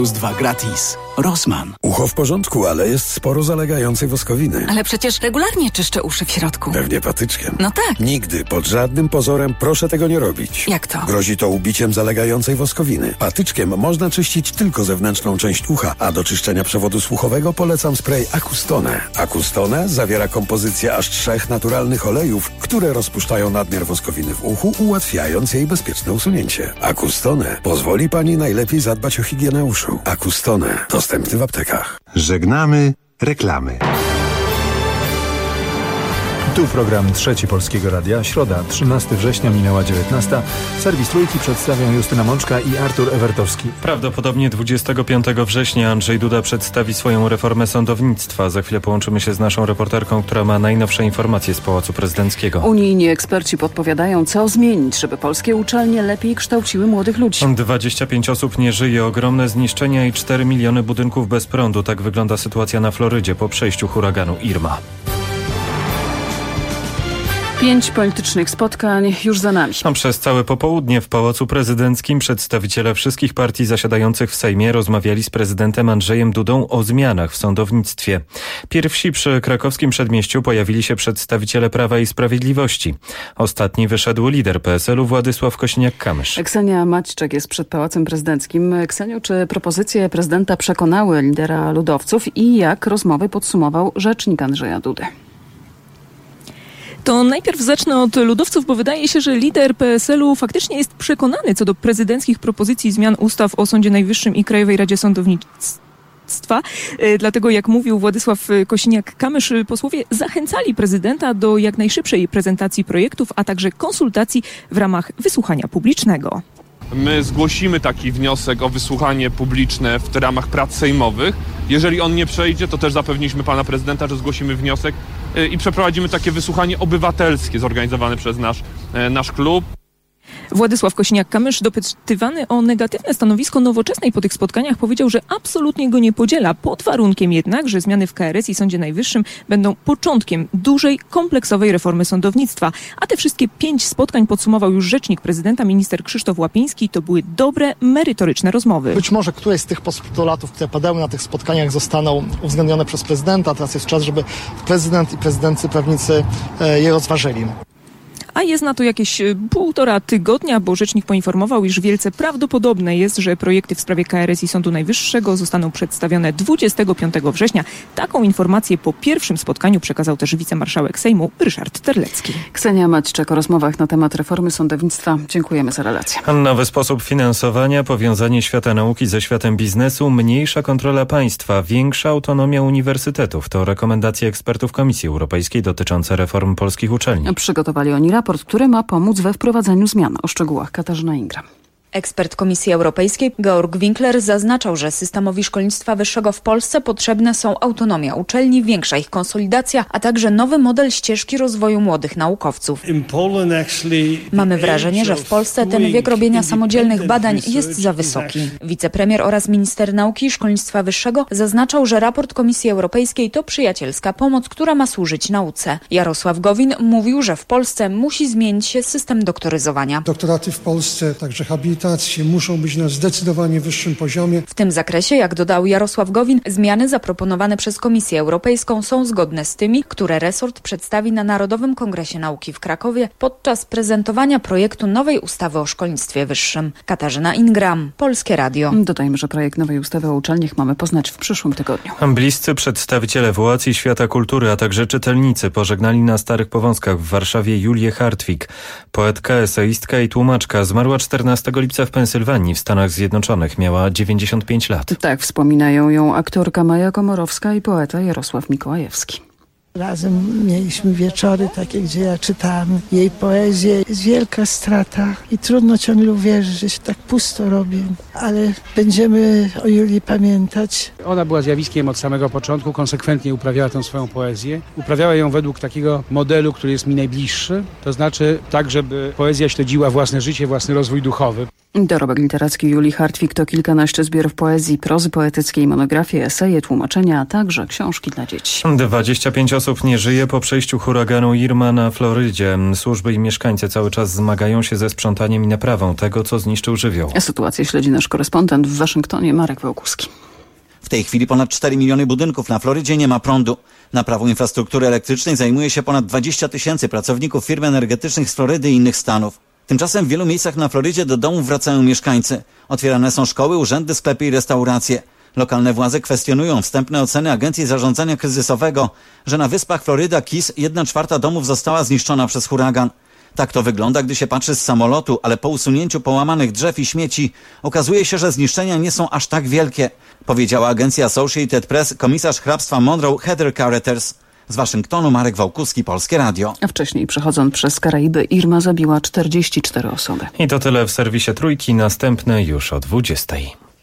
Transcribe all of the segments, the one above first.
+2 gratis. Rossmann. Ucho w porządku, ale jest sporo zalegającej woskowiny. Ale przecież regularnie czyszczę uszy w środku. Pewnie patyczkiem. No tak. Nigdy, pod żadnym pozorem proszę tego nie robić. Jak to? Grozi to ubiciem zalegającej woskowiny. Patyczkiem można czyścić tylko zewnętrzną część ucha, a do czyszczenia przewodu słuchowego polecam spray Acustone. Acustone zawiera kompozycję aż 3 naturalnych olejów, które rozpuszczają nadmiar woskowiny w uchu, ułatwiając jej bezpieczne usunięcie. Acustone pozwoli Pani najlepiej zadbać o higienę uszu. Acustone. Dostępny w aptekach. Żegnamy reklamy. Tu program Trzeci Polskiego Radia. Środa, 13 września, minęła 19. Serwis Trójki przedstawią Justyna Mączka i Artur Ewertowski. Prawdopodobnie 25 września Andrzej Duda przedstawi swoją reformę sądownictwa. Za chwilę połączymy się z naszą reporterką, która ma najnowsze informacje z Pałacu Prezydenckiego. Unijni eksperci podpowiadają, co zmienić, żeby polskie uczelnie lepiej kształciły młodych ludzi. 25 osób nie żyje, ogromne zniszczenia i 4 miliony budynków bez prądu. Tak wygląda sytuacja na Florydzie po przejściu huraganu Irma. 5 politycznych spotkań już za nami. A przez całe popołudnie w Pałacu Prezydenckim przedstawiciele wszystkich partii zasiadających w Sejmie rozmawiali z prezydentem Andrzejem Dudą o zmianach w sądownictwie. Pierwsi przy krakowskim przedmieściu pojawili się przedstawiciele Prawa i Sprawiedliwości. Ostatni wyszedł lider PSL-u Władysław Kosiniak-Kamysz. Ksenia Maćczak jest przed Pałacem Prezydenckim. Kseniu, czy propozycje prezydenta przekonały lidera ludowców i jak rozmowy podsumował rzecznik Andrzeja Dudy? To najpierw zacznę od ludowców, bo wydaje się, że lider PSL-u faktycznie jest przekonany co do prezydenckich propozycji zmian ustaw o Sądzie Najwyższym i Krajowej Radzie Sądownictwa. Dlatego, jak mówił Władysław Kosiniak-Kamysz, posłowie zachęcali prezydenta do jak najszybszej prezentacji projektów, a także konsultacji w ramach wysłuchania publicznego. My zgłosimy taki wniosek o wysłuchanie publiczne w ramach prac sejmowych. Jeżeli on nie przejdzie, to też zapewniliśmy pana prezydenta, że zgłosimy wniosek i przeprowadzimy takie wysłuchanie obywatelskie zorganizowane przez nasz klub. Władysław Kosiniak-Kamysz, dopytywany o negatywne stanowisko Nowoczesnej po tych spotkaniach, powiedział, że absolutnie go nie podziela, pod warunkiem jednak, że zmiany w KRS i Sądzie Najwyższym będą początkiem dużej, kompleksowej reformy sądownictwa. A te wszystkie 5 spotkań podsumował już rzecznik prezydenta, minister Krzysztof Łapiński. To były dobre, merytoryczne rozmowy. Być może któreś z tych postulatów, które padały na tych spotkaniach, zostaną uwzględnione przez prezydenta. Teraz jest czas, żeby prezydent i prezydency prawnicy je rozważyli. A jest na to jakieś 1,5 tygodnia, bo rzecznik poinformował, iż wielce prawdopodobne jest, że projekty w sprawie KRS i Sądu Najwyższego zostaną przedstawione 25 września. Taką informację po pierwszym spotkaniu przekazał też wicemarszałek Sejmu Ryszard Terlecki. Ksenia Maćczak o rozmowach na temat reformy sądownictwa. Dziękujemy za relację. Nowy sposób finansowania, powiązanie świata nauki ze światem biznesu, mniejsza kontrola państwa, większa autonomia uniwersytetów. To rekomendacje ekspertów Komisji Europejskiej dotyczące reform polskich uczelni. Przygotowali oni raport, który ma pomóc we wprowadzaniu zmian. O szczegółach Katarzyna Ingram. Ekspert Komisji Europejskiej Georg Winkler zaznaczał, że systemowi szkolnictwa wyższego w Polsce potrzebne są autonomia uczelni, większa ich konsolidacja, a także nowy model ścieżki rozwoju młodych naukowców. Mamy wrażenie, że w Polsce ten wiek robienia samodzielnych badań jest za wysoki. Wicepremier oraz minister nauki i szkolnictwa wyższego zaznaczał, że raport Komisji Europejskiej to przyjacielska pomoc, która ma służyć nauce. Jarosław Gowin mówił, że w Polsce musi zmienić się system doktoryzowania. Doktoraty w Polsce, także habilitacje muszą być na zdecydowanie wyższym poziomie. W tym zakresie, jak dodał Jarosław Gowin, zmiany zaproponowane przez Komisję Europejską są zgodne z tymi, które resort przedstawi na Narodowym Kongresie Nauki w Krakowie podczas prezentowania projektu nowej ustawy o szkolnictwie wyższym. Katarzyna Ingram, Polskie Radio. Dodajmy, że projekt nowej ustawy o uczelniach mamy poznać w przyszłym tygodniu. Bliscy przedstawiciele władz i świata kultury, a także czytelnicy pożegnali na Starych Powązkach w Warszawie Julię Hartwig. Poetka, eseistka i tłumaczka zmarła 14 lipca w Pensylwanii w Stanach Zjednoczonych. Miała 95 lat. Tak wspominają ją aktorka Maja Komorowska i poeta Jarosław Mikołajewski. Razem mieliśmy wieczory takie, gdzie ja czytałam jej poezję. Jest wielka strata i trudno ciągle uwierzyć, że się tak pusto robi, ale będziemy o Julii pamiętać. Ona była zjawiskiem od samego początku, konsekwentnie uprawiała tę swoją poezję. Uprawiała ją według takiego modelu, który jest mi najbliższy, to znaczy tak, żeby poezja śledziła własne życie, własny rozwój duchowy. Dorobek literacki Julii Hartwig to kilkanaście zbiorów poezji, prozy poetyckiej, monografie, eseje, tłumaczenia, a także książki dla dzieci. 25 osób nie żyje po przejściu huraganu Irma na Florydzie. Służby i mieszkańcy cały czas zmagają się ze sprzątaniem i naprawą tego, co zniszczył żywioł. Sytuację śledzi nasz korespondent w Waszyngtonie, Marek Wałkuski. W tej chwili ponad 4 miliony budynków na Florydzie nie ma prądu. Naprawą infrastruktury elektrycznej zajmuje się ponad 20 000 pracowników firm energetycznych z Florydy i innych stanów. Tymczasem w wielu miejscach na Florydzie do domów wracają mieszkańcy. Otwierane są szkoły, urzędy, sklepy i restauracje. Lokalne władze kwestionują wstępne oceny Agencji Zarządzania Kryzysowego, że na wyspach Floryda Keys 1/4 domów została zniszczona przez huragan. Tak to wygląda, gdy się patrzy z samolotu, ale po usunięciu połamanych drzew i śmieci okazuje się, że zniszczenia nie są aż tak wielkie, powiedziała agencja Associated Press komisarz hrabstwa Monroe Heather Carruthers. Z Waszyngtonu Marek Wałkuski, Polskie Radio. A wcześniej, przechodząc przez Karaiby, Irma zabiła 44 osoby. I to tyle w serwisie Trójki, następne już o 20.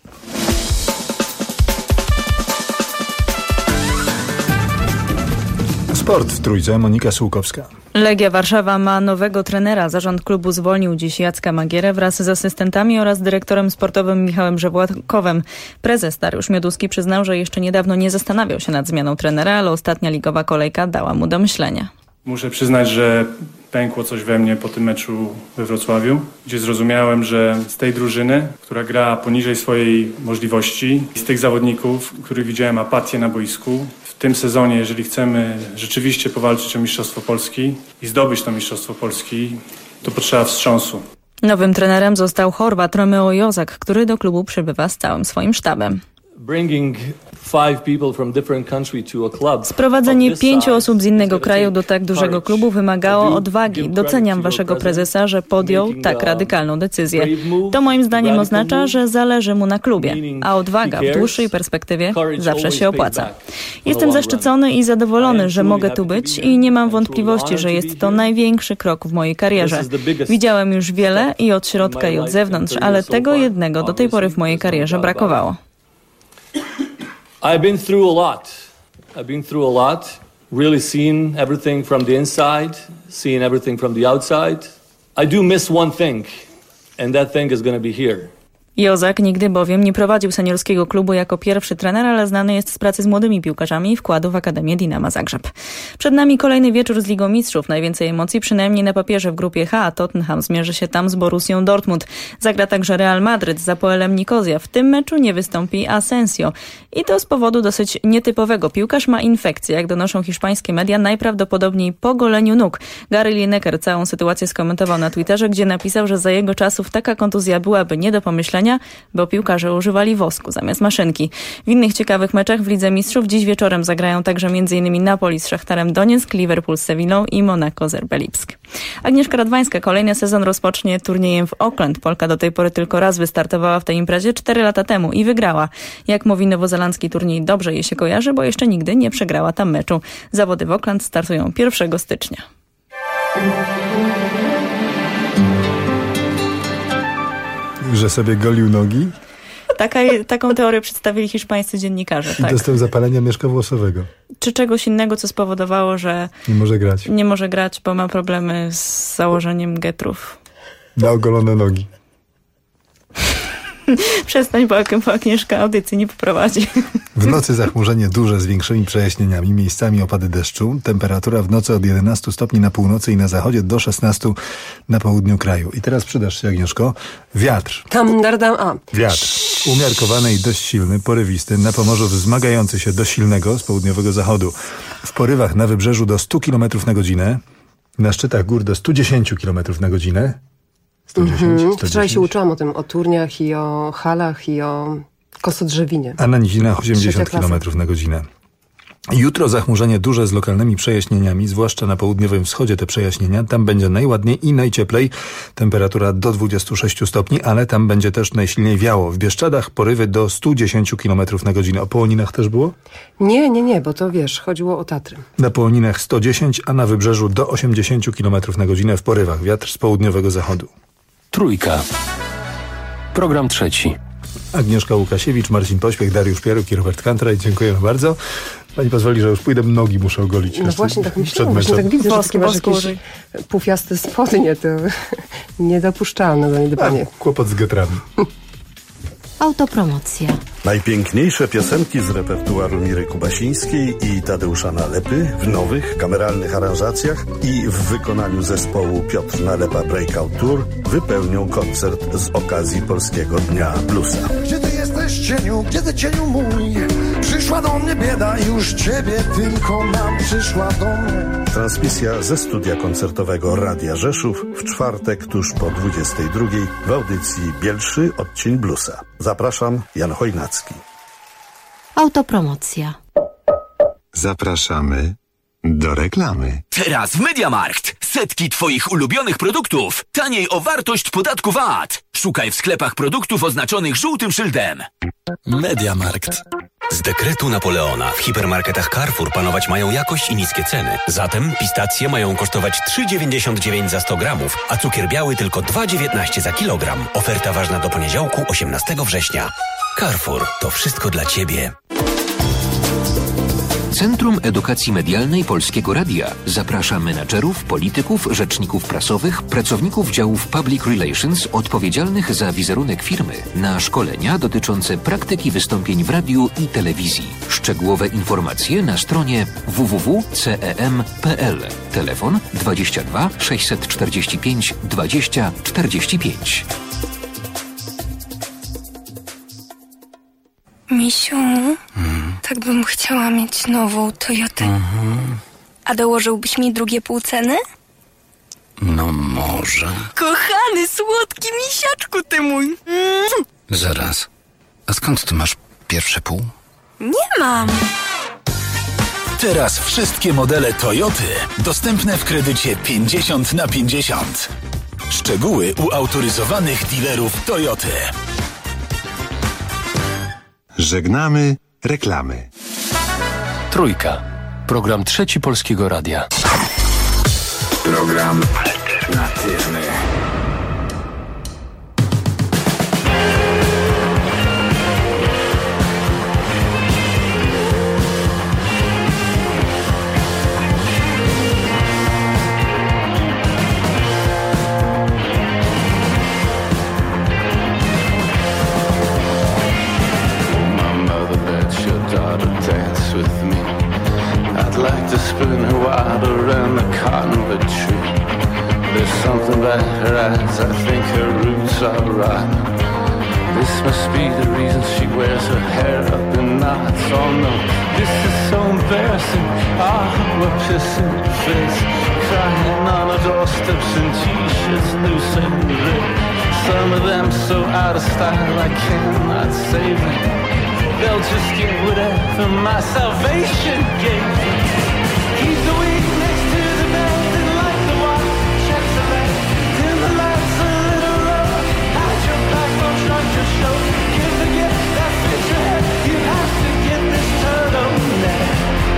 Sport w Trójce, Monika Sułkowska. Legia Warszawa ma nowego trenera. Zarząd klubu zwolnił dziś Jacka Magierę wraz z asystentami oraz dyrektorem sportowym Michałem Żewładkowem. Prezes Dariusz Mioduski przyznał, że jeszcze niedawno nie zastanawiał się nad zmianą trenera, ale ostatnia ligowa kolejka dała mu do myślenia. Muszę przyznać, że pękło coś we mnie po tym meczu we Wrocławiu, gdzie zrozumiałem, że z tej drużyny, która gra poniżej swojej możliwości, z tych zawodników, których widziałem apatię na boisku, w tym sezonie, jeżeli chcemy rzeczywiście powalczyć o Mistrzostwo Polski i zdobyć to Mistrzostwo Polski, to potrzeba wstrząsu. Nowym trenerem został Chorwat Romeo Jozak, który do klubu przybywa z całym swoim sztabem. Sprowadzenie 5 osób z innego kraju do tak dużego klubu wymagało odwagi. Doceniam waszego prezesa, że podjął tak radykalną decyzję. To moim zdaniem oznacza, że zależy mu na klubie, a odwaga w dłuższej perspektywie zawsze się opłaca. Jestem zaszczycony i zadowolony, że mogę tu być i nie mam wątpliwości, że jest to największy krok w mojej karierze. Widziałem już wiele i od środka i od zewnątrz, ale tego jednego do tej pory w mojej karierze brakowało. I've been through a lot, really seeing everything from the inside, seeing everything from the outside. I do miss one thing, and that thing is going to be here. Jozak nigdy bowiem nie prowadził seniorskiego klubu jako pierwszy trener, ale znany jest z pracy z młodymi piłkarzami i wkładu w Akademię Dinama Zagrzeb. Przed nami kolejny wieczór z Ligą Mistrzów. Najwięcej emocji przynajmniej na papierze w grupie H. Tottenham zmierzy się tam z Borussią Dortmund. Zagra także Real Madryt z Apoelem Nikozja. W tym meczu nie wystąpi Asensio. I to z powodu dosyć nietypowego. Piłkarz ma infekcję, jak donoszą hiszpańskie media, najprawdopodobniej po goleniu nóg. Gary Lineker całą sytuację skomentował na Twitterze, gdzie napisał, że za jego czasów taka kontuzja byłaby nie do pomyślenia, bo piłkarze używali wosku zamiast maszynki. W innych ciekawych meczach w Lidze Mistrzów dziś wieczorem zagrają także m.in. Napoli z Szachtarem Donieck, Liverpool z Sewillą i Monaco z RB Lipsk. Agnieszka Radwańska kolejny sezon rozpocznie turniejem w Auckland. Polka do tej pory tylko raz wystartowała w tej imprezie 4 lata temu i wygrała. Jak mówi nowozelandzki turniej, dobrze jej się kojarzy, bo jeszcze nigdy nie przegrała tam meczu. Zawody w Auckland startują 1 stycznia. Że sobie golił nogi? Taką teorię przedstawili hiszpańscy dziennikarze. Tak. Dostał zapalenia mieszkowłosowego. Czy czegoś innego, co spowodowało, że nie może grać, bo ma problemy z założeniem getrów. Na ogolone nogi. Przestań, bo Agnieszka audycji nie poprowadzi. W nocy zachmurzenie duże z większymi przejaśnieniami, miejscami opady deszczu. Temperatura w nocy od 11 stopni na północy i na zachodzie do 16 na południu kraju. I teraz przydasz się, Agnieszko, wiatr. Wiatr. Umiarkowany i dość silny, porywisty, na Pomorzu wzmagający się do silnego z południowego zachodu. W porywach na wybrzeżu do 100 km na godzinę, na szczytach gór do 110 km na godzinę. 110. Wczoraj się uczyłam o turniach i o halach i o kosodrzewinie. A na nizinach 80 km na godzinę. Jutro zachmurzenie duże z lokalnymi przejaśnieniami, zwłaszcza na południowym wschodzie te przejaśnienia. Tam będzie najładniej i najcieplej. Temperatura do 26 stopni, ale tam będzie też najsilniej wiało. W Bieszczadach porywy do 110 km na godzinę. O Połoninach też było? Nie, bo to wiesz, chodziło o Tatry. Na Połoninach 110, a na wybrzeżu do 80 km na godzinę w porywach. Wiatr z południowego zachodu. Trójka. Program trzeci. Agnieszka Łukasiewicz, Marcin Pośpiech, Dariusz Pieruk i Robert Kantraj. Dziękujemy bardzo. Pani pozwoli, że już pójdę, nogi muszę ogolić. No właśnie tak myślałam, właśnie tak widzę, że masz jakieś pufiaste spodnie, to niedopuszczalne zaniedbanie. Kłopot z getrami. Autopromocja. Najpiękniejsze piosenki z repertuaru Miry Kubasińskiej i Tadeusza Nalepy w nowych, kameralnych aranżacjach i w wykonaniu zespołu Piotr Nalepa Breakout Tour wypełnią koncert z okazji Polskiego Dnia Bluesa. Gdzie ty jesteś, cieniu? Gdzie ty, cieniu mój? Przyszła do mnie bieda, już ciebie tylko mam, przyszła do mnie. Transmisja ze studia koncertowego Radia Rzeszów w czwartek tuż po 22 w audycji Bielszy Odcień Bluesa. Zapraszam, Jan Chojnacki. Autopromocja. Zapraszamy do reklamy. Teraz w MediaMarkt. Setki Twoich ulubionych produktów. Taniej o wartość podatku VAT. Szukaj w sklepach produktów oznaczonych żółtym szyldem. MediaMarkt. Z dekretu Napoleona w hipermarketach Carrefour panować mają jakość i niskie ceny. Zatem pistacje mają kosztować 3,99 za 100 gramów, a cukier biały tylko 2,19 za kilogram. Oferta ważna do poniedziałku 18 września. Carrefour. To wszystko dla Ciebie. Centrum Edukacji Medialnej Polskiego Radia zaprasza menadżerów, polityków, rzeczników prasowych, pracowników działów Public Relations odpowiedzialnych za wizerunek firmy na szkolenia dotyczące praktyki wystąpień w radiu i telewizji. Szczegółowe informacje na stronie www.cem.pl. Telefon 22 645 20 45. Misiu, tak bym chciała mieć nową Toyotę. A dołożyłbyś mi drugie pół ceny? No może. Kochany, słodki misiaczku ty mój. Zaraz. A skąd ty masz pierwsze pół? Nie mam. Teraz wszystkie modele Toyoty dostępne w kredycie 50/50. Szczegóły u autoryzowanych dealerów Toyoty. Żegnamy reklamy. Trójka. Program Trzeci Polskiego Radia. Program alternatywny. Dance with me. I'd like to spin her wild around the cottonwood tree. There's something about her eyes, I think her roots are rotten. This must be the reason she wears her hair up in knots. Oh no, this is so embarrassing. Ah, we're pissing fits, crying on our doorsteps in t-shirts, loose and ripped. Some of them so out of style I cannot save them. They'll just get whatever my salvation gave them. Keep the weak next to the bed and light the watch. Check the light, dim the lights a little low. Hide your backbone, shrug your shoulder. Give the gift that fits your head. You have to get this turtleneck.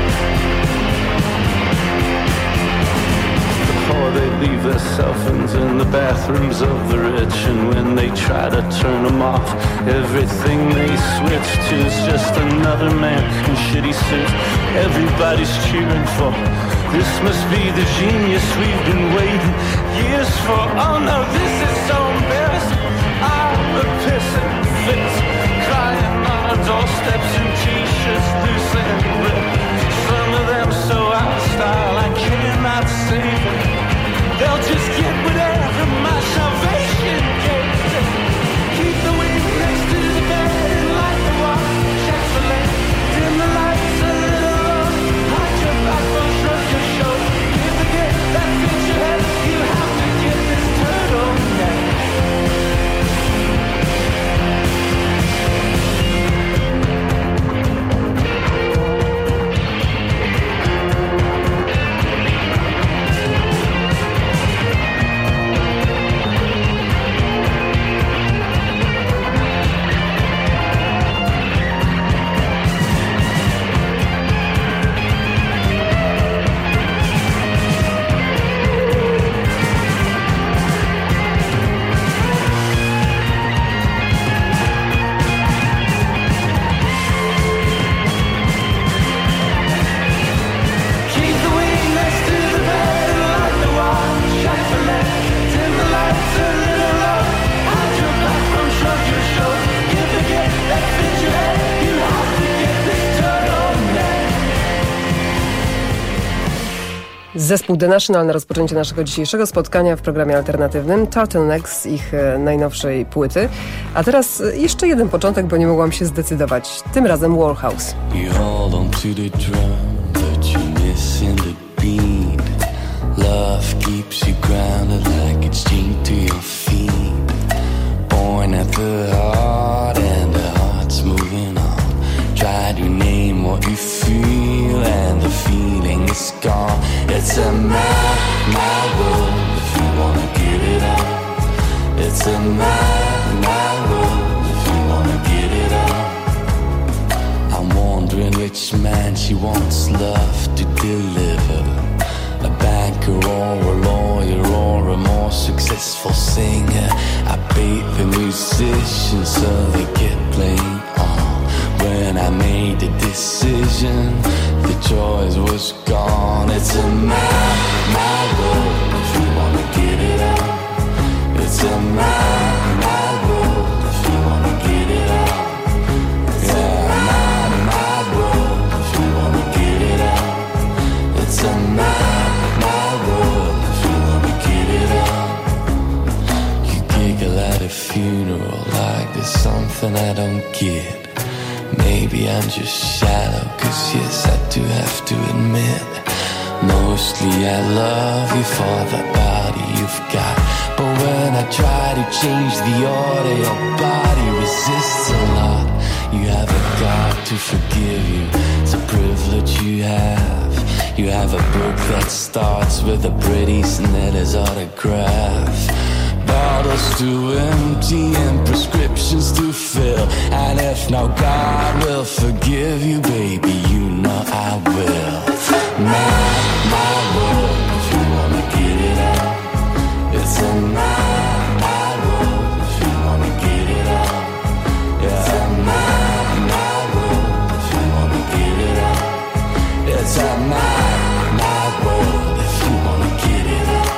Before they leave their cell phones in the bathrooms of the rich, and when they try to turn them off, everything they switch to is just another man in shitty suits. Everybody's cheering for. This must be the genius we've been waiting years for. Oh no, this is so embarrassing. I'm a pissing fits, crying on our doorsteps in t-shirts, loose and ripped. Some of them so out of style I cannot save them. They'll just get whatever my salvation gave them. Keep the wind next to the bed and light the watch. Check the lamp, dim the lights a little low. Hide your backbone, shrug your shoulder. Give the gift that fits your head. You have to get this turtleneck. Zespół The National na rozpoczęcie naszego dzisiejszego spotkania w programie alternatywnym. Turtlenecks z ich najnowszej płyty. A teraz jeszcze jeden początek, bo nie mogłam się zdecydować. Tym razem Warhouse. Love keeps you grounded like it's chained to your feet. Born at the heart and the heart's moving on. Try to name what you feel and the feeling is gone. It's a mad world if you wanna get it on. It's a mad world if you wanna get it on. I'm wondering which man she wants love to deliver. A banker or a lawyer or a more successful singer. I bait the musicians so they get playing on. When I made the decision, the choice was gone. It's a mad world if you wanna get it on. It's a mad world if you wanna get it on. Yeah, mad world if you wanna get it on. It's a mad world if you wanna get it on. You giggle at a funeral like there's something I don't get. Maybe I'm just shallow, cause yes, I do have to admit, mostly I love you for the body you've got. But when I try to change the order, your body resists a lot. You haven't got to forgive you, it's a privilege you have. You have a book that starts with a pretty Snella's autograph. Bottles to empty and prescriptions to fill. And if now God will forgive you, baby, you know I will. My world, if you wanna get it on. It's a my world, if you wanna get it on. It's a my world, if you wanna get it on. It's a my world, if you wanna get it on.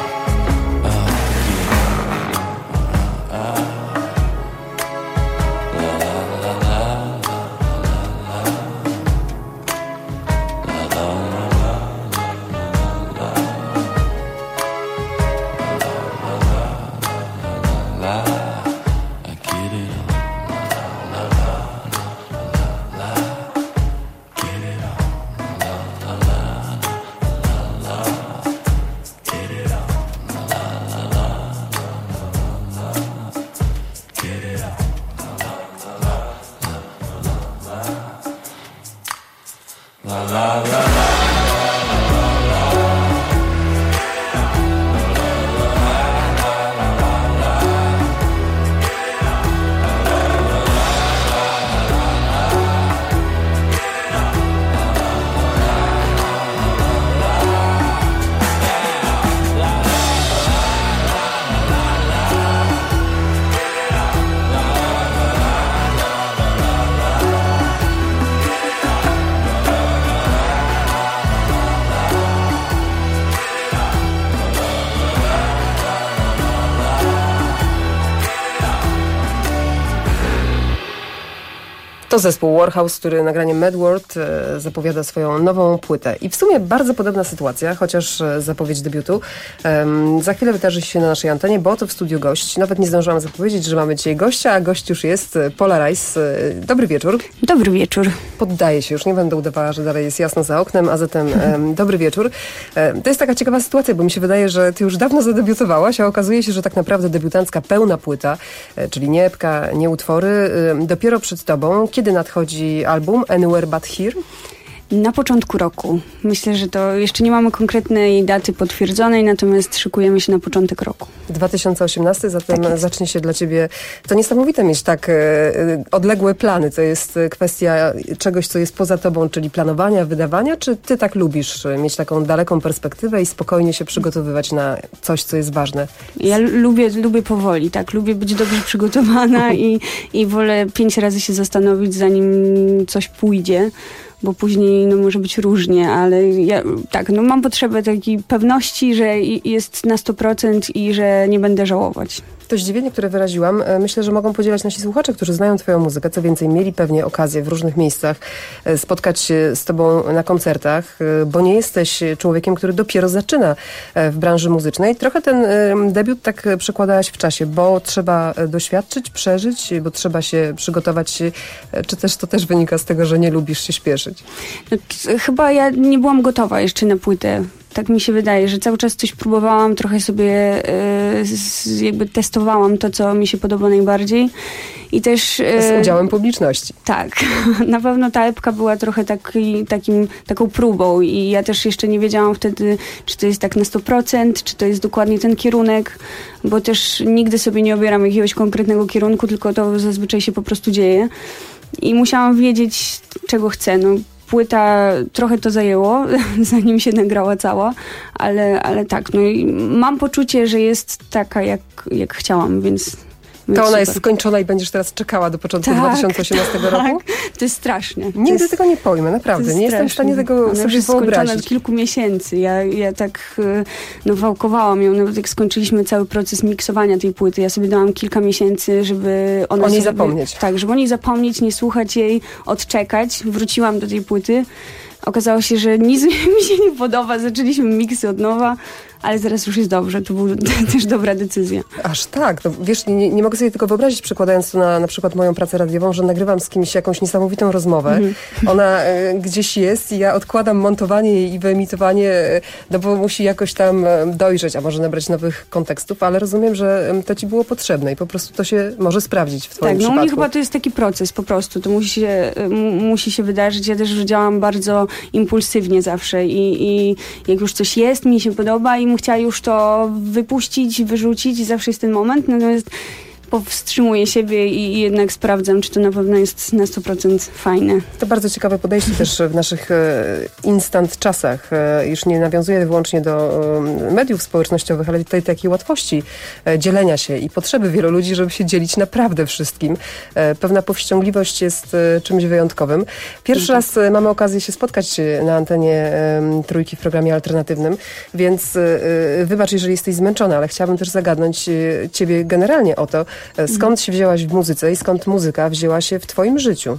To zespół Warhouse, który nagraniem Mad World zapowiada swoją nową płytę. I w sumie bardzo podobna sytuacja, chociaż zapowiedź debiutu. Za chwilę wydarzy się na naszej antenie, bo to w studiu gość. Nawet nie zdążyłam zapowiedzieć, że mamy dzisiaj gościa, a gość już jest. Pola Reiss. Dobry wieczór. Dobry wieczór. Poddaję się, już nie będę udawała, że dalej jest jasno za oknem, a zatem dobry wieczór. To jest taka ciekawa sytuacja, bo mi się wydaje, że ty już dawno zadebiutowałaś, a okazuje się, że tak naprawdę debiutancka pełna płyta, czyli nie epka, nie utwory, dopiero przed tobą. Kiedy nadchodzi album Anywhere But Here? Na początku roku. Myślę, że to jeszcze nie mamy konkretnej daty potwierdzonej, natomiast szykujemy się na początek roku. 2018, zatem tak zacznie się dla ciebie. To niesamowite mieć tak odległe plany. To jest kwestia czegoś, co jest poza tobą, czyli planowania, wydawania, czy ty tak lubisz mieć taką daleką perspektywę i spokojnie się przygotowywać na coś, co jest ważne? Ja lubię powoli, tak. Lubię być dobrze przygotowana i wolę 5 razy się zastanowić, zanim coś pójdzie. Bo później może być różnie, ale ja mam potrzebę takiej pewności, że jest na 100% i że nie będę żałować. To zdziwienie, które wyraziłam, myślę, że mogą podzielać nasi słuchacze, którzy znają twoją muzykę. Co więcej, mieli pewnie okazję w różnych miejscach spotkać się z tobą na koncertach, bo nie jesteś człowiekiem, który dopiero zaczyna w branży muzycznej. Trochę ten debiut tak przekładałaś w czasie, bo trzeba doświadczyć, przeżyć, bo trzeba się przygotować. Czy też to też wynika z tego, że nie lubisz się śpieszyć? No, chyba ja nie byłam gotowa jeszcze na płytę. Tak mi się wydaje, że cały czas coś próbowałam, trochę sobie jakby testowałam to, co mi się podoba najbardziej. I też... Z udziałem publiczności. Tak. Na pewno ta epka była trochę taką próbą i ja też jeszcze nie wiedziałam wtedy, czy to jest tak na 100%, czy to jest dokładnie ten kierunek, bo też nigdy sobie nie obieram jakiegoś konkretnego kierunku, tylko to zazwyczaj się po prostu dzieje. I musiałam wiedzieć, czego chcę. No, płyta trochę to zajęło, zanim się nagrała cała, ale tak, no i mam poczucie, że jest taka, jak chciałam, więc to ona super. jest skończona i będziesz teraz czekała do początku 2018 roku? To jest straszne. Nigdy tego nie pojmę, naprawdę. Nie jestem w stanie tego ona sobie jest skończona wyobrazić. od kilku miesięcy. Ja tak wałkowałam ją, nawet jak skończyliśmy cały proces miksowania tej płyty. Ja sobie dałam kilka miesięcy, żeby o niej zapomnieć. Tak, żeby o niej zapomnieć, nie słuchać jej, odczekać. Wróciłam do tej płyty. Okazało się, że nic mi się nie podoba. Zaczęliśmy miksy od nowa. Ale zaraz już jest dobrze, to była też dobra decyzja. Aż tak, no, wiesz, nie mogę sobie tylko wyobrazić, przekładając to na przykład moją pracę radiową, że nagrywam z kimś jakąś niesamowitą rozmowę. Ona gdzieś jest i ja odkładam montowanie jej i wyemitowanie, no bo musi jakoś tam dojrzeć, a może nabrać nowych kontekstów, ale rozumiem, że to ci było potrzebne i po prostu to się może sprawdzić w twoim przypadku. Tak, no u mnie chyba to jest taki proces po prostu, to musi się wydarzyć. Ja też działam bardzo impulsywnie zawsze i jak już coś jest, mi się podoba i chciała już to wypuścić, wyrzucić i zawsze jest ten moment, natomiast powstrzymuję siebie i jednak sprawdzam, czy to na pewno jest na 100% fajne. To bardzo ciekawe podejście też w naszych instant czasach. Już nie nawiązuję wyłącznie do mediów społecznościowych, ale tej takiej łatwości dzielenia się i potrzeby wielu ludzi, żeby się dzielić naprawdę wszystkim. Pewna powściągliwość jest czymś wyjątkowym. Pierwszy raz mamy okazję się spotkać na antenie Trójki w programie alternatywnym, więc wybacz, jeżeli jesteś zmęczona, ale chciałabym też zagadnąć ciebie generalnie o to, skąd się wzięłaś w muzyce i skąd muzyka wzięła się w twoim życiu?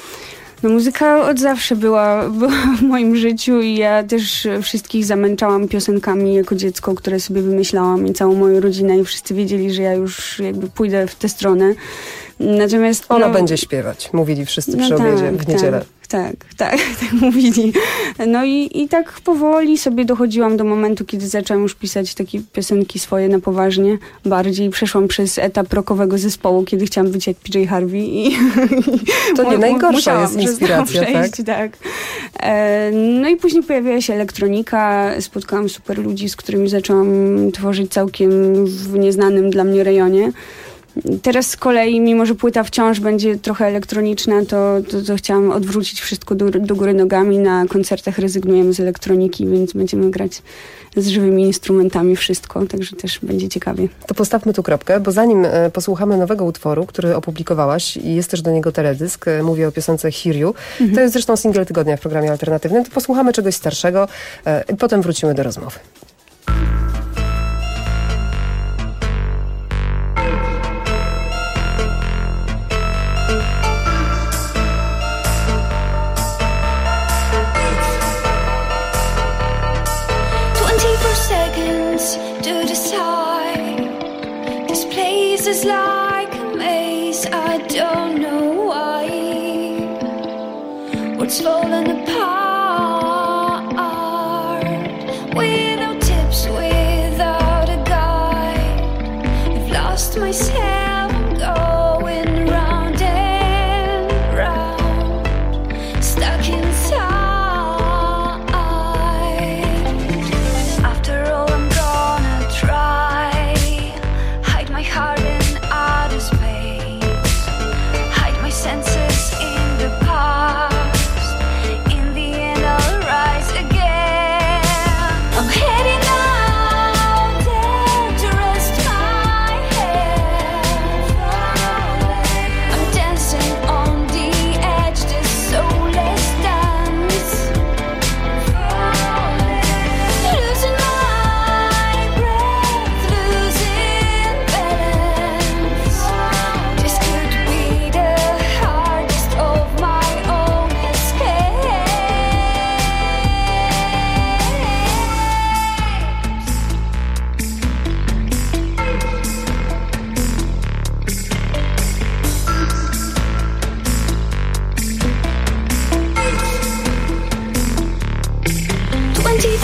No muzyka od zawsze była w moim życiu i ja też wszystkich zamęczałam piosenkami jako dziecko, które sobie wymyślałam i całą moją rodzinę i wszyscy wiedzieli, że ja już jakby pójdę w tę stronę. Natomiast ona będzie śpiewać, mówili wszyscy przy obiedzie w niedzielę. Tak mówili. No i tak powoli sobie dochodziłam do momentu, kiedy zaczęłam już pisać takie piosenki swoje na poważnie bardziej. Przeszłam przez etap rockowego zespołu, kiedy chciałam być jak PJ Harvey. To nie najgorsza jest inspiracja, tak? No i później pojawiła się elektronika. Spotkałam super ludzi, z którymi zaczęłam tworzyć całkiem w nieznanym dla mnie rejonie. Teraz z kolei, mimo że płyta wciąż będzie trochę elektroniczna, to chciałam odwrócić wszystko do góry nogami. Na koncertach rezygnujemy z elektroniki, więc będziemy grać z żywymi instrumentami wszystko, także też będzie ciekawie. To postawmy tu kropkę, bo zanim posłuchamy nowego utworu, który opublikowałaś i jest też do niego teledysk, mówię o piosence Hear You, to jest zresztą singiel tygodnia w programie alternatywnym, to posłuchamy czegoś starszego i potem wrócimy do rozmowy. Is like a maze, I don't know why. What's falling apart? Without tips, without a guide, I've lost myself, I'm going round and round, stuck inside. After all, I'm gonna try, hide my heart senses in the past. In the end I'll rise again. I'm heading out there to rest my head. I'm dancing on the edge, this soulless dance.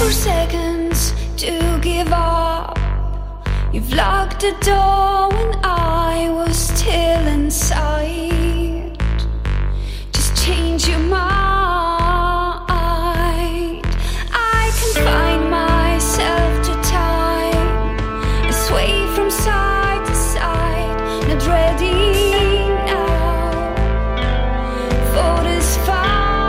for seconds to give up. You've locked the door when I was still inside. Just change your mind. I can find myself to time. I sway from side to side, not ready now for this fight.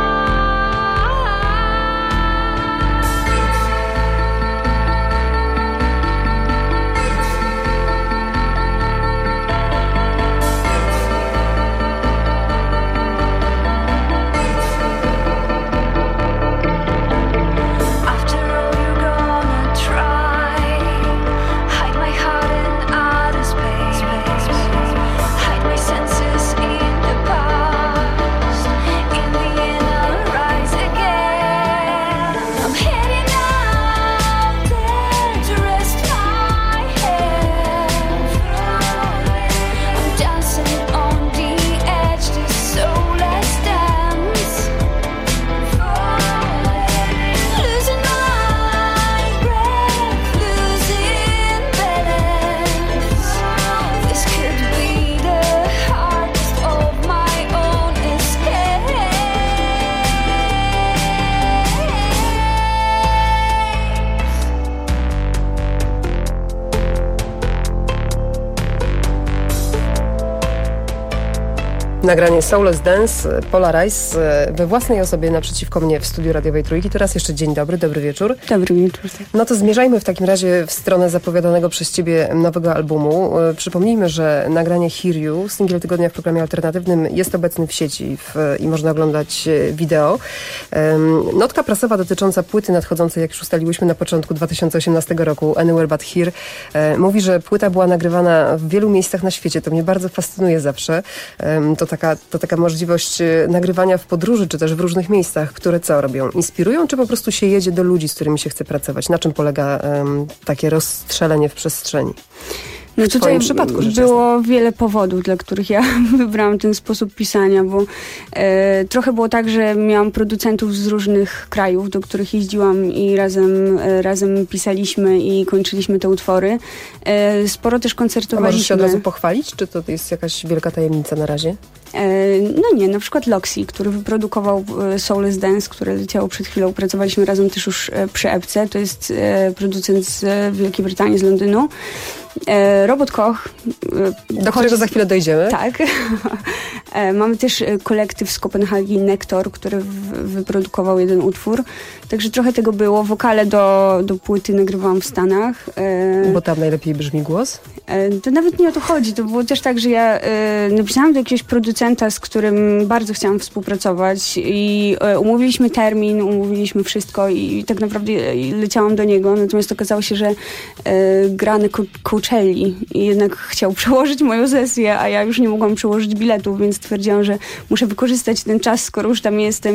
Nagranie Soulless Dance, Polarize we własnej osobie naprzeciwko mnie w studiu radiowej Trójki. To raz jeszcze dzień dobry, dobry wieczór. Dobry wieczór. No to zmierzajmy w takim razie w stronę zapowiadanego przez ciebie nowego albumu. Przypomnijmy, że nagranie Hear You, singiel tygodnia w programie alternatywnym, jest obecny w sieci i można oglądać wideo. Notka prasowa dotycząca płyty nadchodzącej, jak już ustaliłyśmy na początku 2018 roku, Anywhere But Here, mówi, że płyta była nagrywana w wielu miejscach na świecie. To mnie bardzo fascynuje zawsze. To taka możliwość nagrywania w podróży, czy też w różnych miejscach, które co robią? Inspirują, czy po prostu się jedzie do ludzi, z którymi się chce pracować? Na czym polega takie rozstrzelenie w przestrzeni? No w tutaj przypadku było wiele powodów, dla których ja wybrałam ten sposób pisania, bo trochę było tak, że miałam producentów z różnych krajów, do których jeździłam i razem pisaliśmy i kończyliśmy te utwory. Sporo też koncertowaliśmy. A możesz się od razu pochwalić? Czy to jest jakaś wielka tajemnica na razie? No nie, na przykład Loxy, który wyprodukował Soulless Dance, które leciało przed chwilą. Pracowaliśmy razem też już przy epce. To jest producent z Wielkiej Brytanii, z Londynu. Robot Koch. Do którego za chwilę dojdziemy. Tak. Mamy też kolektyw z Kopenhagi, Nektor, który wyprodukował jeden utwór. Także trochę tego było. Wokale do płyty nagrywałam w Stanach. Bo tam najlepiej brzmi głos? To nawet nie o to chodzi. To było też tak, że ja napisałam do jakiegoś producenta, z którym bardzo chciałam współpracować i umówiliśmy termin, umówiliśmy wszystko i tak naprawdę leciałam do niego. Natomiast okazało się, że gra na Coachelli i jednak chciał przełożyć moją sesję, a ja już nie mogłam przełożyć biletów, więc stwierdziłam, że muszę wykorzystać ten czas, skoro już tam jestem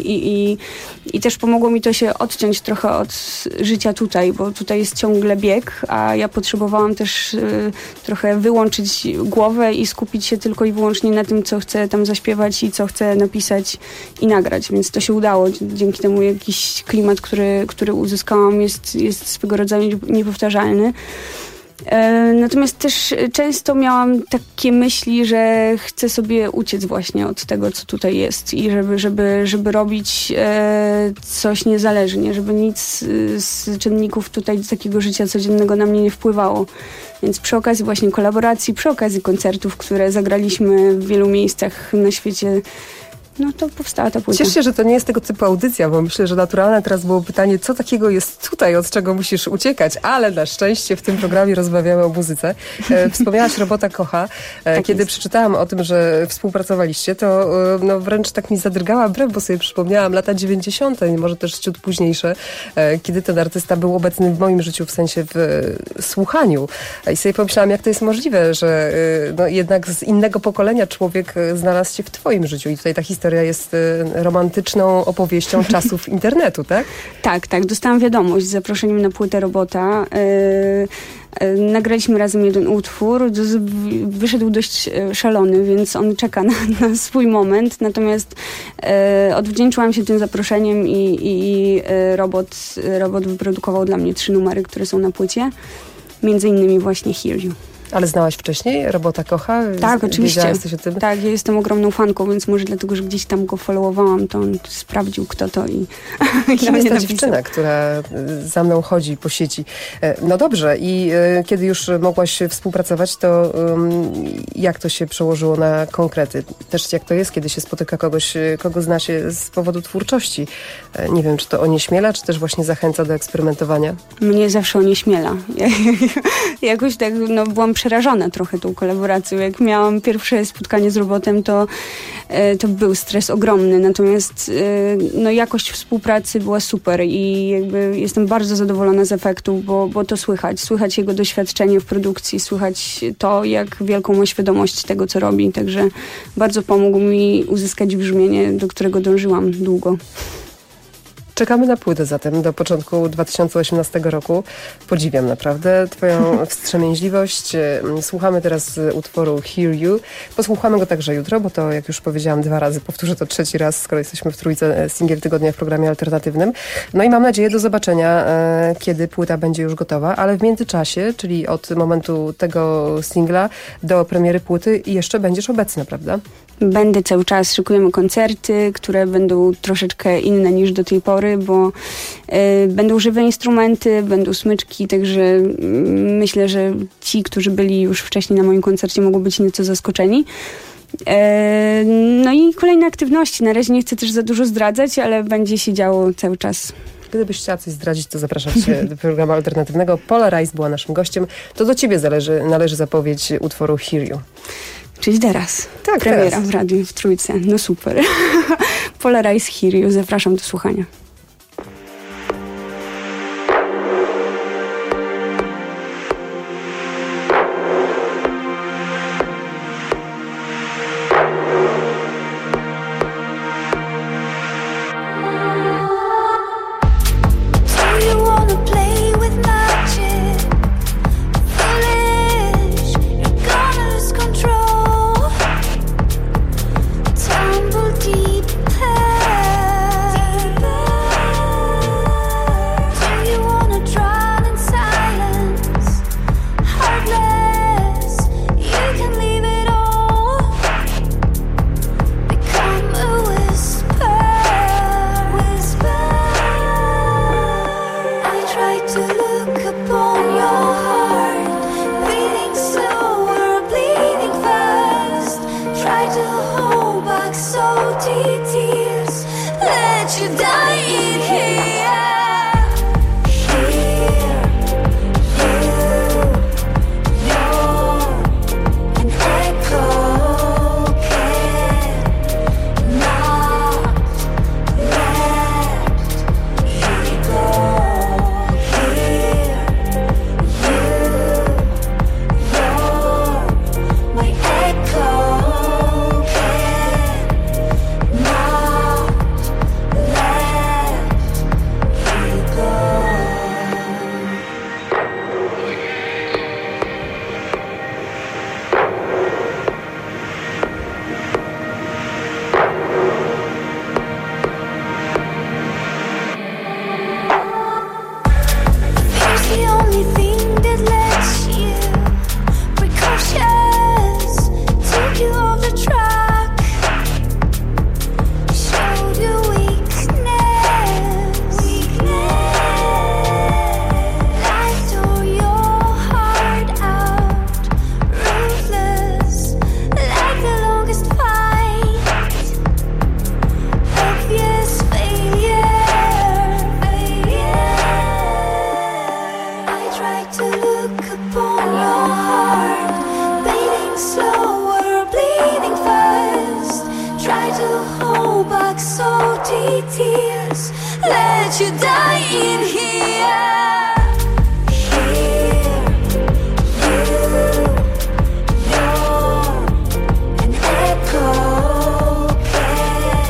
i też pomogło mi to się odciąć trochę od życia tutaj, bo tutaj jest ciągle bieg, a ja potrzebowałam też trochę wyłączyć głowę i skupić się tylko i wyłącznie na tym, co chcę tam zaśpiewać i co chcę napisać i nagrać, więc to się udało. Dzięki temu jakiś klimat, który uzyskałam jest swego rodzaju niepowtarzalny. Natomiast też często miałam takie myśli, że chcę sobie uciec właśnie od tego, co tutaj jest i żeby robić coś niezależnie, żeby nic z czynników tutaj takiego życia codziennego na mnie nie wpływało. Więc przy okazji właśnie kolaboracji, przy okazji koncertów, które zagraliśmy w wielu miejscach na świecie, no to powstała ta płyta. Cieszę się, że to nie jest tego typu audycja, bo myślę, że naturalne teraz było pytanie, co takiego jest tutaj, od czego musisz uciekać, ale na szczęście w tym programie rozmawiamy o muzyce. Wspomniałaś Robota Kocha. Tak Kiedy przeczytałam o tym, że współpracowaliście, to no, wręcz tak mi zadrgała brew, bo sobie przypomniałam lata 90., może też ciut późniejsze, kiedy ten artysta był obecny w moim życiu, w sensie w słuchaniu. I sobie pomyślałam, jak to jest możliwe, że no, jednak z innego pokolenia człowiek znalazł się w twoim życiu. I tutaj ta historia historia jest romantyczną opowieścią czasów internetu, tak? Tak. Dostałam wiadomość z zaproszeniem na płytę Robota. Nagraliśmy razem jeden utwór. Wyszedł dość szalony, więc on czeka na swój moment. Natomiast odwdzięczyłam się tym zaproszeniem i Robot wyprodukował dla mnie 3 numery, które są na płycie. Między innymi właśnie Hear You. Ale znałaś wcześniej? Robota kocha? Tak, oczywiście. Coś o tym? Tak, ja jestem ogromną fanką, więc może dlatego, że gdzieś tam go followowałam, to on sprawdził, kto to i Kim jest ta dziewczyna, która za mną chodzi po sieci? No dobrze, i kiedy już mogłaś współpracować, to jak to się przełożyło na konkrety? Też jak to jest, kiedy się spotyka kogoś, kogo zna się z powodu twórczości? Nie wiem, czy to onieśmiela, czy też właśnie zachęca do eksperymentowania? Mnie zawsze onieśmiela. Jakoś tak, byłam przerażona trochę tą kolaboracją. Jak miałam pierwsze spotkanie z Robotem, to był stres ogromny. Natomiast jakość współpracy była super i jakby jestem bardzo zadowolona z efektu, bo to słychać. Słychać jego doświadczenie w produkcji, słychać to, jak wielką ma świadomość tego, co robi. Także bardzo pomógł mi uzyskać brzmienie, do którego dążyłam długo. Czekamy na płytę zatem do początku 2018 roku. Podziwiam naprawdę twoją wstrzemięźliwość. Słuchamy teraz utworu Hear You. Posłuchamy go także jutro, bo to, jak już powiedziałam 2 razy, powtórzę to 3. raz, skoro jesteśmy w trójce Singiel Tygodnia w programie alternatywnym. No i mam nadzieję do zobaczenia, kiedy płyta będzie już gotowa, ale w międzyczasie, czyli od momentu tego singla do premiery płyty, jeszcze będziesz obecna, prawda? Będę cały czas, szykujemy koncerty, które będą troszeczkę inne niż do tej pory, bo będą żywe instrumenty, będą smyczki, także myślę, że ci, którzy byli już wcześniej na moim koncercie, mogą być nieco zaskoczeni. No i kolejne aktywności. Na razie nie chcę też za dużo zdradzać, ale będzie się działo cały czas. Gdybyś chciała coś zdradzić, to zapraszam cię do programu alternatywnego. Pola Rice była naszym gościem. To do ciebie należy zapowiedź utworu Hear You. Czyli teraz. Tak, premiera teraz. w radiu w trójce. No super. Pola Rice, Hear You. Zapraszam do słuchania. Echo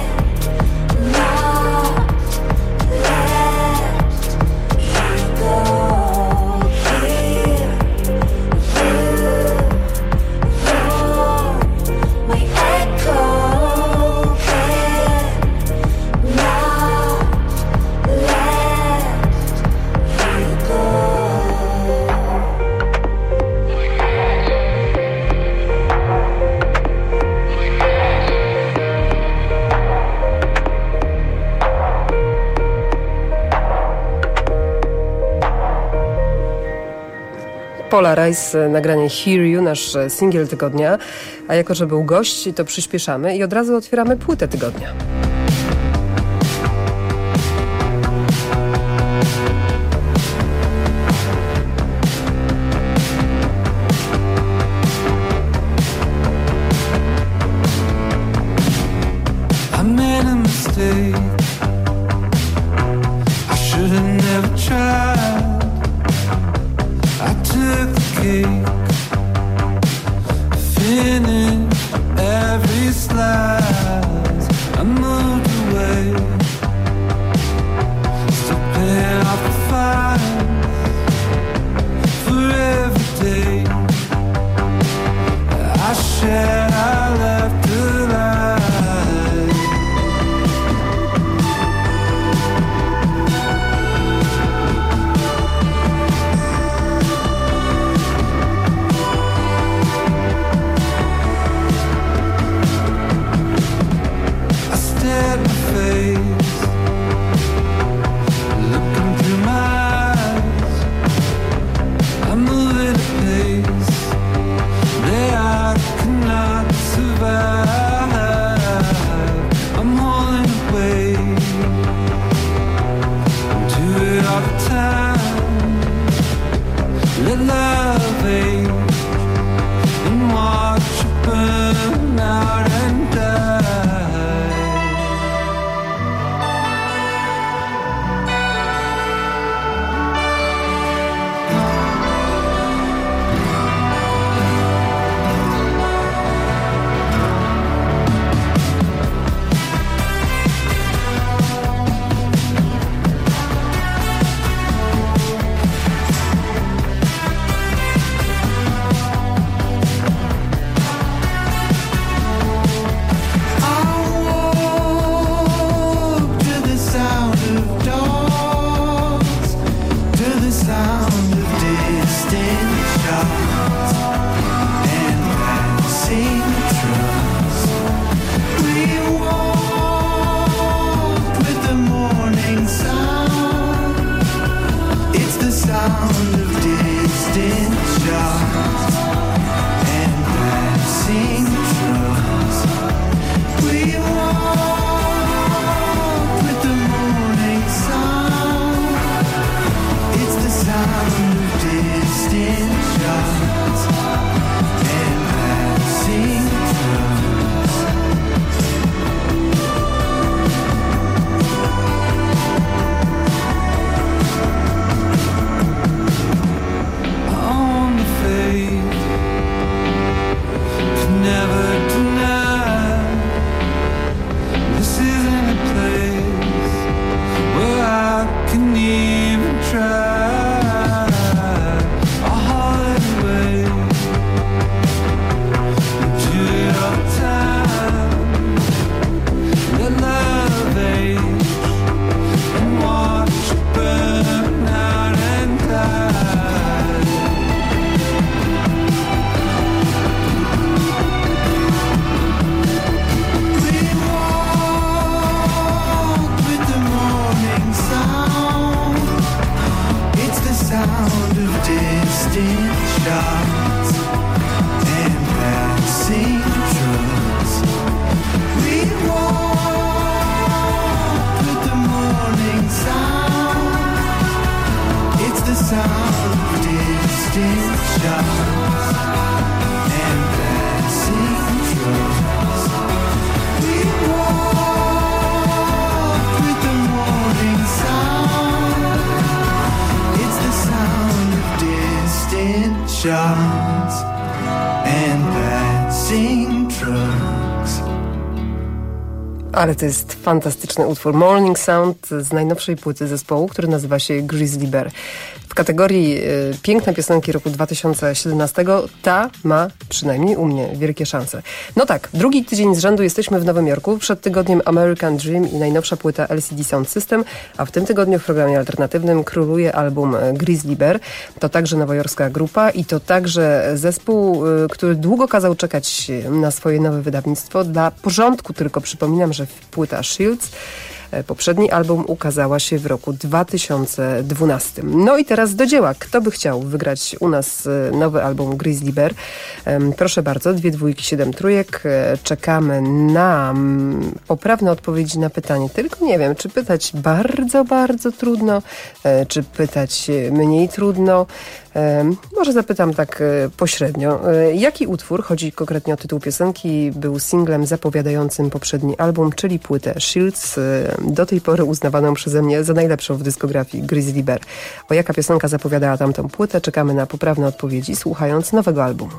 Paula Rice, nagranie Hear You, nasz singiel tygodnia. A jako, że był gość, to przyspieszamy i od razu otwieramy płytę tygodnia. I made a mistake. I should have never tried. I took the cake, finished every slice. I moved away, still paying off the fines for every day I shared. I left alive. Ale to jest fantastyczny utwór. Morning Sound z najnowszej płyty zespołu, który nazywa się Grizzly Bear. W kategorii piękne piosenki roku 2017 ta ma, przynajmniej u mnie, wielkie szanse. No tak, drugi tydzień z rzędu jesteśmy w Nowym Jorku. Przed tygodniem American Dream i najnowsza płyta LCD Sound System, a w tym tygodniu w programie alternatywnym króluje album Grizzly Bear. To także nowojorska grupa i to także zespół, który długo kazał czekać na swoje nowe wydawnictwo. Dla porządku tylko przypominam, że płyta Shields Poprzedni album ukazała się w roku 2012. No i teraz do dzieła. Kto by chciał wygrać u nas nowy album Grizzly Bear? Proszę bardzo, 2 dwójki, 7 trójek. Czekamy na poprawne odpowiedzi na pytanie. Tylko nie wiem, czy pytać bardzo, bardzo trudno, czy pytać mniej trudno. Może zapytam tak pośrednio. Jaki utwór, chodzi konkretnie o tytuł piosenki, był singlem zapowiadającym poprzedni album, czyli płytę Shields, do tej pory uznawaną przeze mnie za najlepszą w dyskografii Grizzly Bear. O jaka piosenka zapowiadała tamtą płytę? Czekamy na poprawne odpowiedzi, słuchając nowego albumu.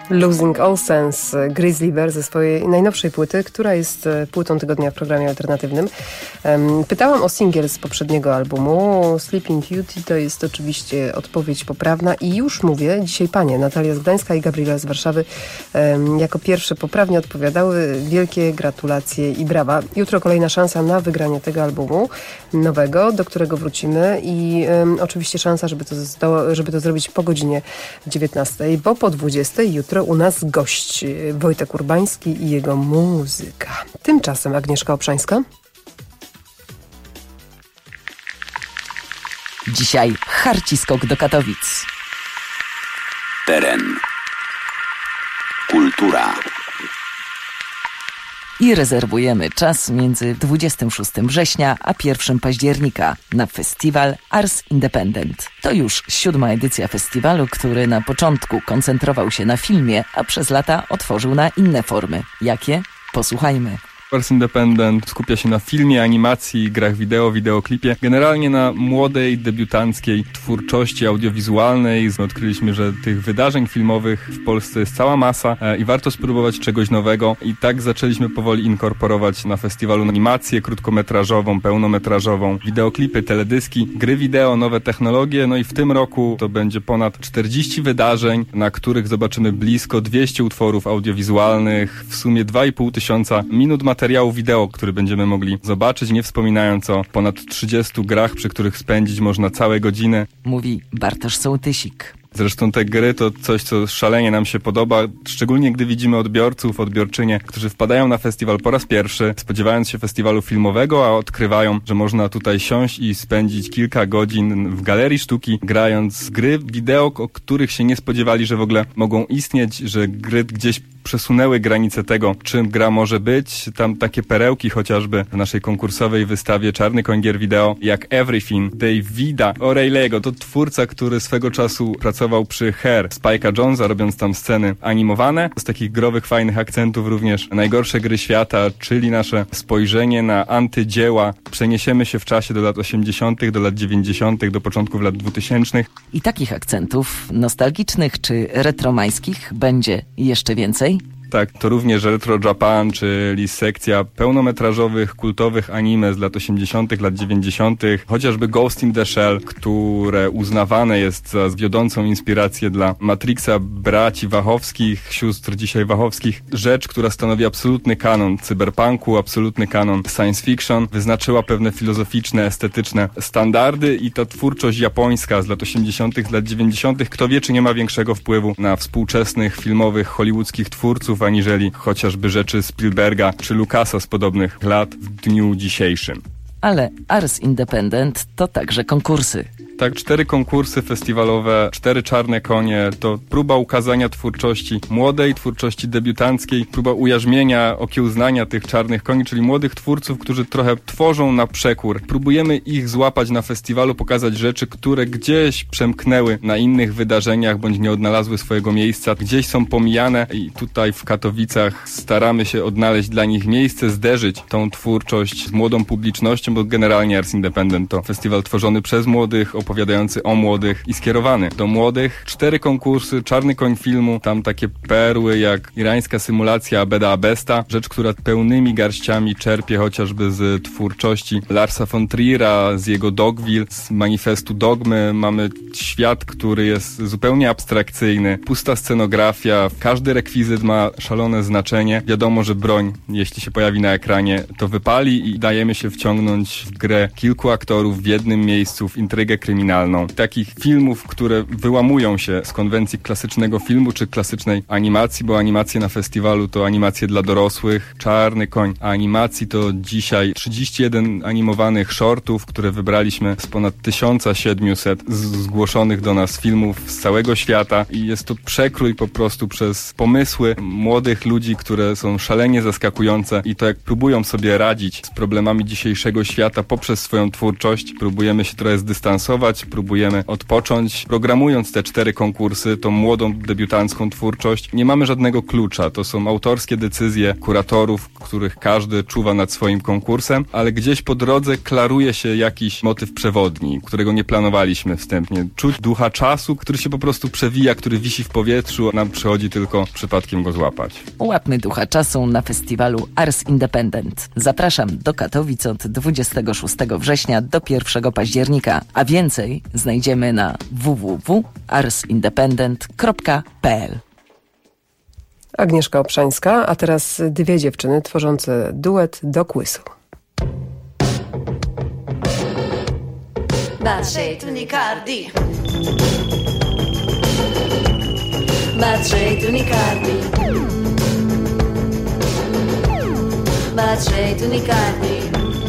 Losing All Sense, Grizzly Bear ze swojej najnowszej płyty, która jest płytą tygodnia w programie alternatywnym. Pytałam o singiel z poprzedniego albumu. Sleeping Beauty to jest oczywiście odpowiedź poprawna i już mówię, dzisiaj panie Natalia z Gdańska i Gabriela z Warszawy jako pierwsze poprawnie odpowiadały. Wielkie gratulacje i brawa. Jutro kolejna szansa na wygranie tego albumu nowego, do którego wrócimy i oczywiście szansa, żeby to zrobić po godzinie 19, bo po 20 jutro u nas gość Wojtek Urbański i jego muzyka. Tymczasem Agnieszka Obszańska. Dzisiaj harci skok do Katowic. Teren. Kultura. I rezerwujemy czas między 26 września a 1 października na festiwal Ars Independent. To już 7. edycja festiwalu, który na początku koncentrował się na filmie, a przez lata otworzył na inne formy. Jakie? Posłuchajmy. Ars Independent skupia się na filmie, animacji, grach wideo, wideoklipie, generalnie na młodej, debiutanckiej twórczości audiowizualnej. Odkryliśmy, że tych wydarzeń filmowych w Polsce jest cała masa i warto spróbować czegoś nowego i tak zaczęliśmy powoli inkorporować na festiwalu animację krótkometrażową, pełnometrażową, wideoklipy, teledyski, gry wideo, nowe technologie, no i w tym roku to będzie ponad 40 wydarzeń, na których zobaczymy blisko 200 utworów audiowizualnych, w sumie 2500 minut materiału wideo, który będziemy mogli zobaczyć, nie wspominając o ponad 30 grach, przy których spędzić można całe godziny. Mówi Bartosz Sołtysik. Zresztą te gry to coś, co szalenie nam się podoba, szczególnie gdy widzimy odbiorców, odbiorczynie, którzy wpadają na festiwal po raz pierwszy, spodziewając się festiwalu filmowego, a odkrywają, że można tutaj siąść i spędzić kilka godzin w galerii sztuki, grając gry wideo, o których się nie spodziewali, że w ogóle mogą istnieć, że gry gdzieś przesunęły granice tego, czym gra może być. Tam takie perełki chociażby w naszej konkursowej wystawie Czarny koń gier wideo, jak Everything, Davida O'Reilly'ego. To twórca, który swego czasu pracował przy Hair Spike'a Jonesa, robiąc tam sceny animowane. Z takich growych, fajnych akcentów również najgorsze gry świata, czyli nasze spojrzenie na antydzieła. Przeniesiemy się w czasie do lat 80., do lat 90., do początków lat 2000. I takich akcentów nostalgicznych czy retromańskich będzie jeszcze więcej? Tak, to również Retro Japan, czyli sekcja pełnometrażowych, kultowych anime z lat 80., lat 90., chociażby Ghost in the Shell, które uznawane jest za wiodącą inspirację dla Matrixa braci Wachowskich, sióstr dzisiaj Wachowskich. Rzecz, która stanowi absolutny kanon cyberpunku, absolutny kanon science fiction, wyznaczyła pewne filozoficzne, estetyczne standardy i ta twórczość japońska z lat 80., z lat 90., kto wie, czy nie ma większego wpływu na współczesnych filmowych, hollywoodzkich twórców, aniżeli chociażby rzeczy Spielberga czy Lucasa z podobnych lat w dniu dzisiejszym. Ale Ars Independent to także konkursy. Tak, 4 konkursy festiwalowe, 4 czarne konie, to próba ukazania twórczości młodej, twórczości debiutanckiej, próba ujarzmienia, okiełznania tych czarnych koni, czyli młodych twórców, którzy trochę tworzą na przekór. Próbujemy ich złapać na festiwalu, pokazać rzeczy, które gdzieś przemknęły na innych wydarzeniach, bądź nie odnalazły swojego miejsca, gdzieś są pomijane i tutaj w Katowicach staramy się odnaleźć dla nich miejsce, zderzyć tą twórczość z młodą publicznością, bo generalnie Ars Independent to festiwal tworzony przez młodych, opowiadający o młodych i skierowany do młodych. 4 konkursy, Czarny koń filmu, tam takie perły jak irańska symulacja Abeda Abesta, rzecz, która pełnymi garściami czerpie chociażby z twórczości Larsa von Trier'a, z jego Dogville, z manifestu Dogmy. Mamy świat, który jest zupełnie abstrakcyjny, pusta scenografia, każdy rekwizyt ma szalone znaczenie. Wiadomo, że broń, jeśli się pojawi na ekranie, to wypali i dajemy się wciągnąć w grę kilku aktorów w jednym miejscu, w intrygę kryminalną. Takich filmów, które wyłamują się z konwencji klasycznego filmu czy klasycznej animacji, bo animacje na festiwalu to animacje dla dorosłych. Czarny koń animacji to dzisiaj 31 animowanych shortów, które wybraliśmy z ponad 1700 zgłoszonych do nas filmów z całego świata i jest to przekrój po prostu przez pomysły młodych ludzi, które są szalenie zaskakujące i to jak próbują sobie radzić z problemami dzisiejszego świata poprzez swoją twórczość. Próbujemy się trochę zdystansować złapać, próbujemy odpocząć. Programując te 4 konkursy, tą młodą, debiutancką twórczość, nie mamy żadnego klucza. To są autorskie decyzje kuratorów, których każdy czuwa nad swoim konkursem, ale gdzieś po drodze klaruje się jakiś motyw przewodni, którego nie planowaliśmy wstępnie. Czuć ducha czasu, który się po prostu przewija, który wisi w powietrzu, a nam przychodzi tylko przypadkiem go złapać. Łapmy ducha czasu na festiwalu Ars Independent. Zapraszam do Katowic od 26 września do 1 października, a więcej znajdziemy na www.arsindependent.pl. Agnieszka Obszańska, a teraz 2 dziewczyny tworzące duet do quizu. Batrzejtuni kardi, batrzejtuni kardi, batrzejtuni kardi,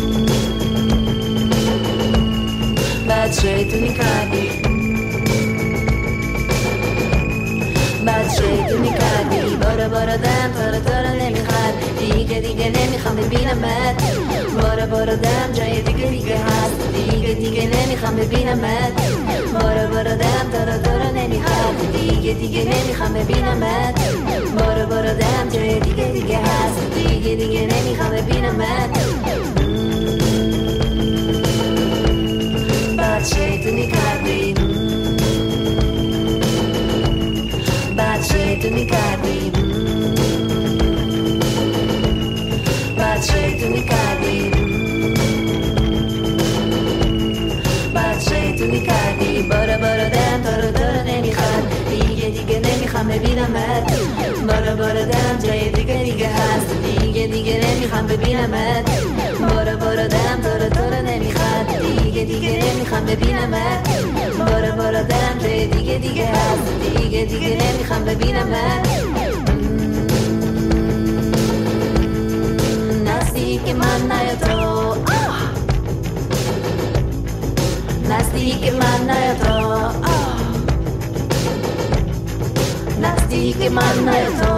batrzejtuni kardi, batrzejtuni kardi, bora bora dam, tora tora nemikhad, diga diga nemikham bebinam mat, bora bora dam, jaya diga diga has, diga diga nemikham bebinam mat, bora bora dam, tora tora nemikhad, diga diga nemikham bebinam mat, bora bora dam, jaya diga diga has, diga diga nemikham bebinam mat. Batrzejtuni kardi, batrzejtuni kardi, batrzejtuni kardi, batrzejtuni kardi, bora bora dam, tora tora nemikhad, diga diga nemikham bebinam mat, bora bora dam, jaya diga diga has, diga diga nemikham bebinam mat, bora bora dam, tora tora nemikhad, diga diga nemikham bebinam mat, bora bora dam, jaya diga diga has, diga diga nemikham bebinam mat. Nastike mannayo to, nastike mannayo to, nastike mannayo to,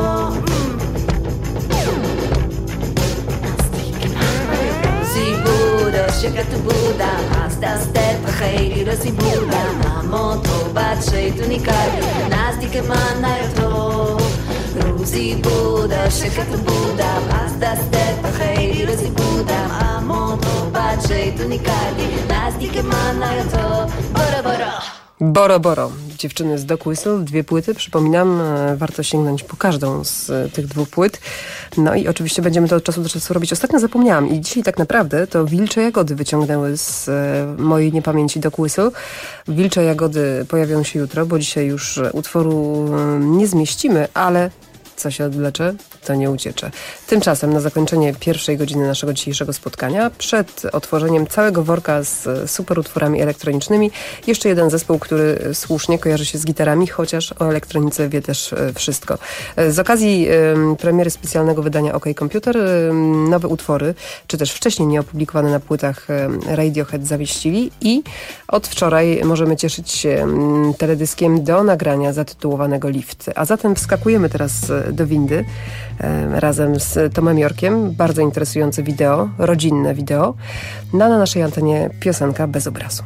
si Buddha, shakatu Buddha, hasta step khayri rasi Buddha, amoto batrzejtuni kardi, nastike mannayo to. Rusi Buddha, shakatu Buddha, hasta step khayri rasi Buddha, amoto batrzejtuni kardi, nastike mannayo to, bora bora. Boro Boro. Dziewczyny z Dog Whistle, 2 płyty. Przypominam, warto sięgnąć po każdą z tych 2 płyt. No i oczywiście będziemy to od czasu do czasu robić. Ostatnio zapomniałam i dzisiaj tak naprawdę to Wilcze Jagody wyciągnęły z mojej niepamięci Dog Whistle. Wilcze Jagody pojawią się jutro, bo dzisiaj już utworu nie zmieścimy, ale co się odwlecze, to nie uciecze. Tymczasem na zakończenie 1. godziny naszego dzisiejszego spotkania, przed otworzeniem całego worka z super utworami elektronicznymi, jeszcze jeden zespół, który słusznie kojarzy się z gitarami, chociaż o elektronice wie też wszystko. Z okazji premiery specjalnego wydania OK Computer nowe utwory, czy też wcześniej nieopublikowane na płytach Radiohead zawieścili i od wczoraj możemy cieszyć się teledyskiem do nagrania zatytułowanego Lift. A zatem wskakujemy teraz do windy razem z Tomem Yorkiem. Bardzo interesujące wideo, rodzinne wideo. Na naszej antenie piosenka bez obrazu.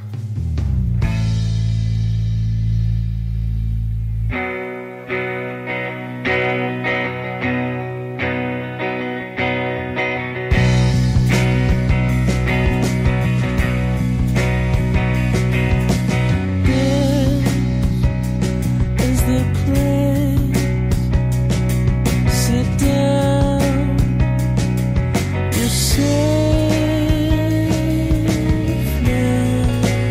Safe now.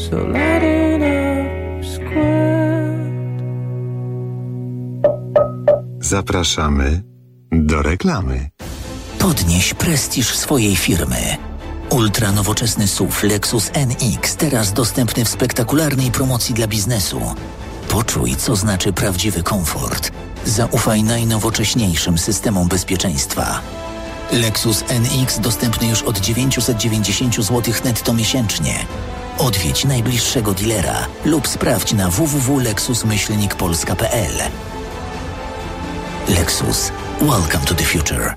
So light it up square. Zapraszamy do reklamy. Podnieś prestiż swojej firmy. Ultra nowoczesny SUV Lexus NX, teraz dostępny w spektakularnej promocji dla biznesu. Poczuj, co znaczy prawdziwy komfort. Zaufaj najnowocześniejszym systemom bezpieczeństwa. Lexus NX dostępny już od 990 zł netto miesięcznie. Odwiedź najbliższego dealera lub sprawdź na www.lexus-polska.pl. Lexus. Welcome to the future.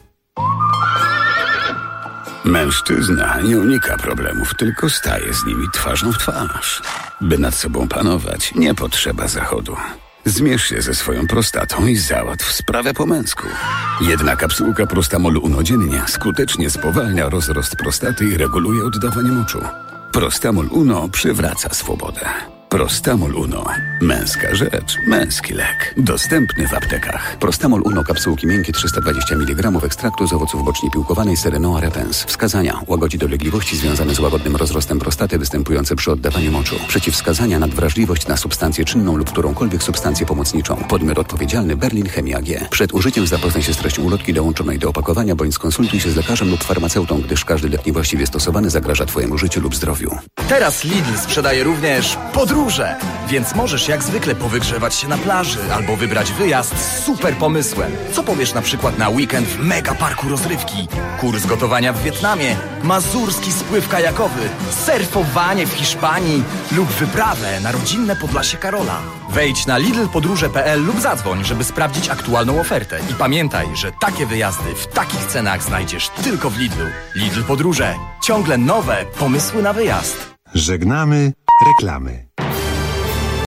Mężczyzna nie unika problemów, tylko staje z nimi twarzą w twarz. By nad sobą panować, nie potrzeba zachodu. Zmierz się ze swoją prostatą i załatw sprawę po męsku. Jedna kapsułka Prostamol Uno dziennie skutecznie spowalnia rozrost prostaty i reguluje oddawanie moczu. Prostamol Uno przywraca swobodę. Prostamol Uno. Męska rzecz, męski lek. Dostępny w aptekach. Prostamol Uno, kapsułki miękkie 320 mg ekstraktu z owoców bocznie piłkowanej Serenoa repens. Wskazania: łagodzi dolegliwości związane z łagodnym rozrostem prostaty występujące przy oddawaniu moczu. Przeciwwskazania: nadwrażliwość na substancję czynną lub którąkolwiek substancję pomocniczą. Podmiot odpowiedzialny: Berlin Chemia G. Przed użyciem zapoznaj się z treścią ulotki dołączonej do opakowania, bądź skonsultuj się z lekarzem lub farmaceutą, gdyż każdy lek niewłaściwie stosowany zagraża Twojemu życiu lub zdrowiu. Teraz Lidl sprzedaje również podróże, więc możesz jak zwykle powygrzewać się na plaży albo wybrać wyjazd z super pomysłem. Co powiesz na przykład na weekend w mega parku rozrywki, kurs gotowania w Wietnamie, mazurski spływ kajakowy, surfowanie w Hiszpanii lub wyprawę na rodzinne Podlasie Karola? Wejdź na lidlpodróże.pl lub zadzwoń, żeby sprawdzić aktualną ofertę. I pamiętaj, że takie wyjazdy w takich cenach znajdziesz tylko w Lidlu. Lidl Podróże. Ciągle nowe pomysły na wyjazd. Żegnamy reklamy.